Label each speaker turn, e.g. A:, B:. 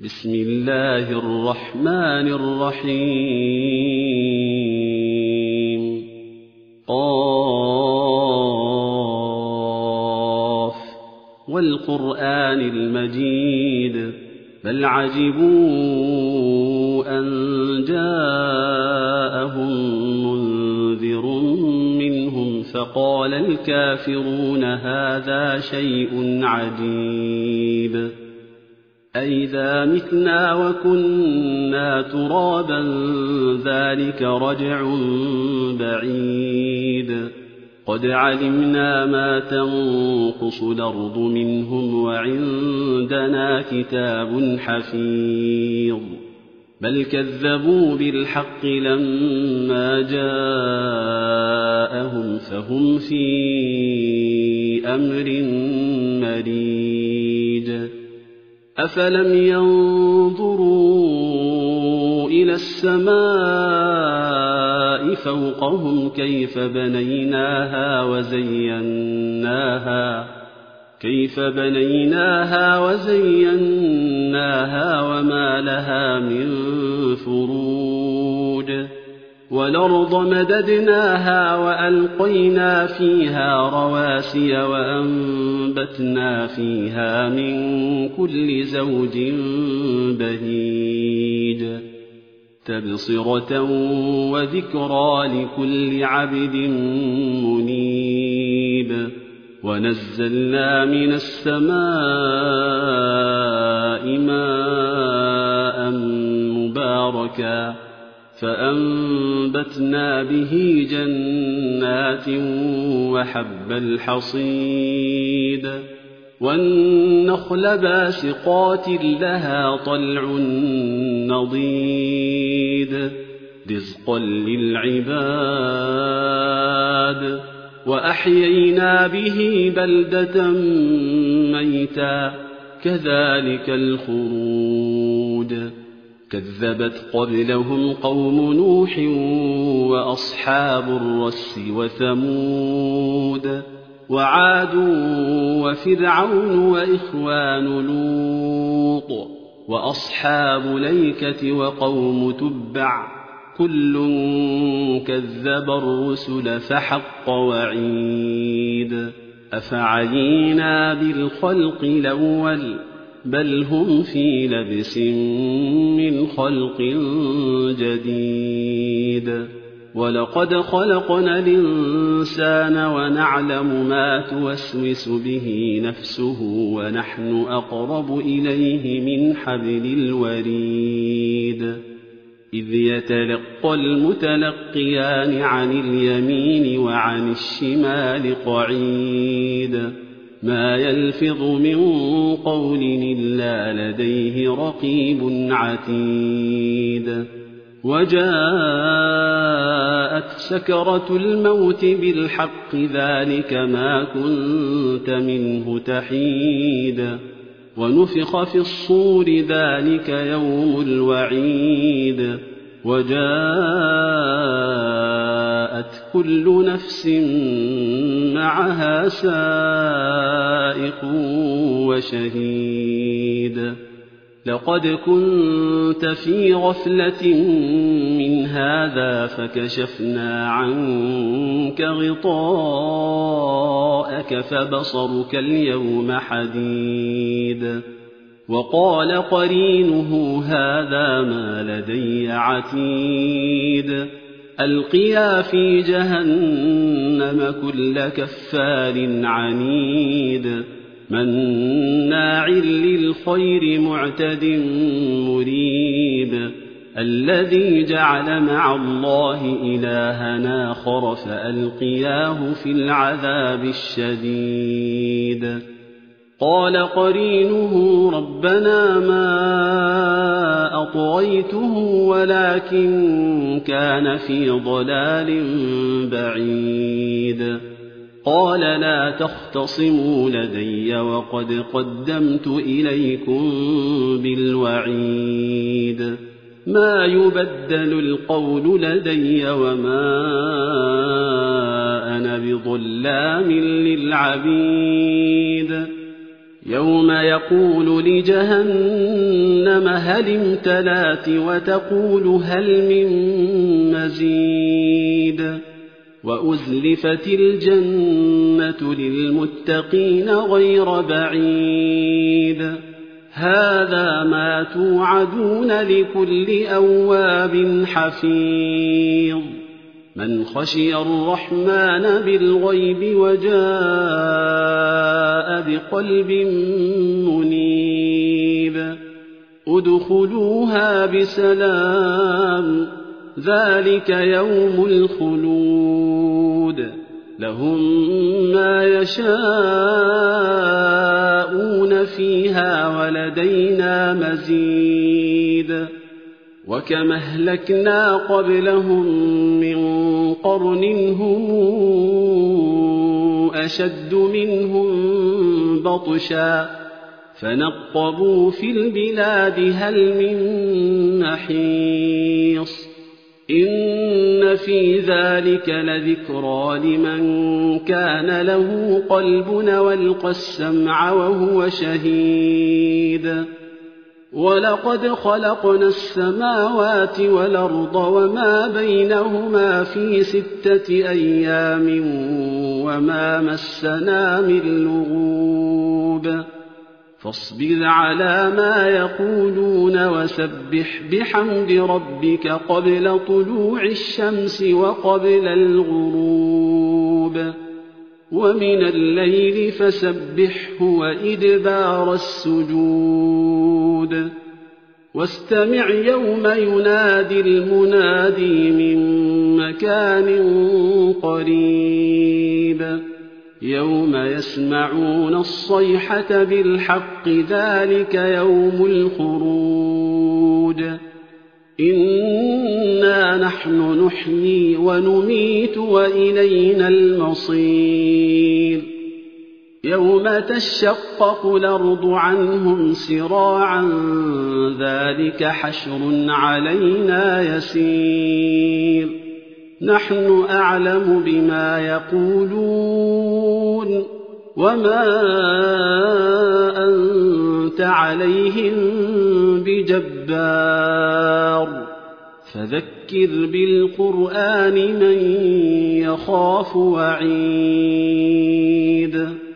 A: بسم الله الرحمن الرحيم قاف والقرآن المجيد بل عجبوا أن جاءهم منذر منهم فقال الكافرون هذا شيء عجيب أئذا متنا وكنا ترابا ذلك رجع بعيد قد علمنا ما تنقص الأرض منهم وعندنا كتاب حفيظ بل كذبوا بالحق لما جاءهم فهم في أمر مريج أفلم ينظروا إلى السماء فوقهم كيف بنيناها وزيناها وما لها من فروج والأرض مددناها وألقينا فيها رواسي وأنبتنا فيها من كل زوج بهيج تبصرة وذكرى لكل عبد منيب ونزلنا من السماء ماء مباركا فأنبتنا به جنات وحب الحصيد والنخل باسقات لها طلع نضيد رزقا للعباد وأحيينا به بلدة ميتا كذلك الخروج كذبت قبلهم قوم نوح وأصحاب الرس وثمود وعاد وفرعون وإخوان لوط وأصحاب الأيكة وقوم تبع كل كذب الرسل فحق وعيد أفعينا بالخلق الأول بل هم في لبس من خلق جديد ولقد خلقنا الإنسان ونعلم ما توسوس به نفسه ونحن أقرب إليه من حبل الوريد إذ يتلقى المتلقيان عن اليمين وعن الشمال قعيد ما يلفظ من قول إلا لديه رقيب عتيد وجاءت سكرة الموت بالحق ذلك ما كنت منه تحيد ونفخ في الصور ذلك يوم الوعيد وجاءت كل نفس معها سائق وشهيد لقد كنت في غفلة من هذا فكشفنا عنك غطاءك فبصرك اليوم حديد وقال قرينه هذا ما لدي عتيد ألقيا في جهنم كل كفار عنيد مناع للخير معتد مريب الذي جعل مع الله إلها آخر فألقياه في العذاب الشديد قال قرينه ربنا ما أطغيته ولكن كان في ضلال بعيد قال لا تختصموا لدي وقد قدمت إليكم بالوعيد ما يبدل القول لدي وما أنا بظلام للعبيد يوم يقول لجهنم هل امتلأت وتقول هل من مزيد وأزلفت الجنة للمتقين غير بعيد هذا ما توعدون لكل أواب حفيظ من خشي الرحمن بالغيب وجاء بقلب منيب ادخلوها بسلام ذلك يوم الخلود لهم ما يشاءون فيها ولدينا مزيد وكم أهلكنا قبلهم من قرن هم أشد منهم بطشا فنقبوا في البلاد هل من محيص إن في ذلك لذكرى لمن كان له قلب والقى السمع وهو شهيد ولقد خلقنا السماوات والأرض وما بينهما في 6 أيام وما مسنا من لغوب فاصبر على ما يقولون وسبح بحمد ربك قبل طلوع الشمس وقبل الغروب ومن الليل فسبحه وإدبار السجود واستمع يوم ينادي المنادي من مكان قريب يوم يسمعون الصيحة بالحق ذلك يوم الخروج إنا نحن نحيي ونميت وإلينا المصير يوم تشقق الأرض عنهم سراعا ذلك حشر علينا يسير نحن أعلم بما يقولون وما أنت عليهم بجبار فذكر بالقرآن من يخاف وعيد